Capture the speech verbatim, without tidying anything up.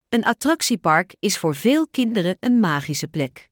Een attractiepark is voor veel kinderen een magische plek.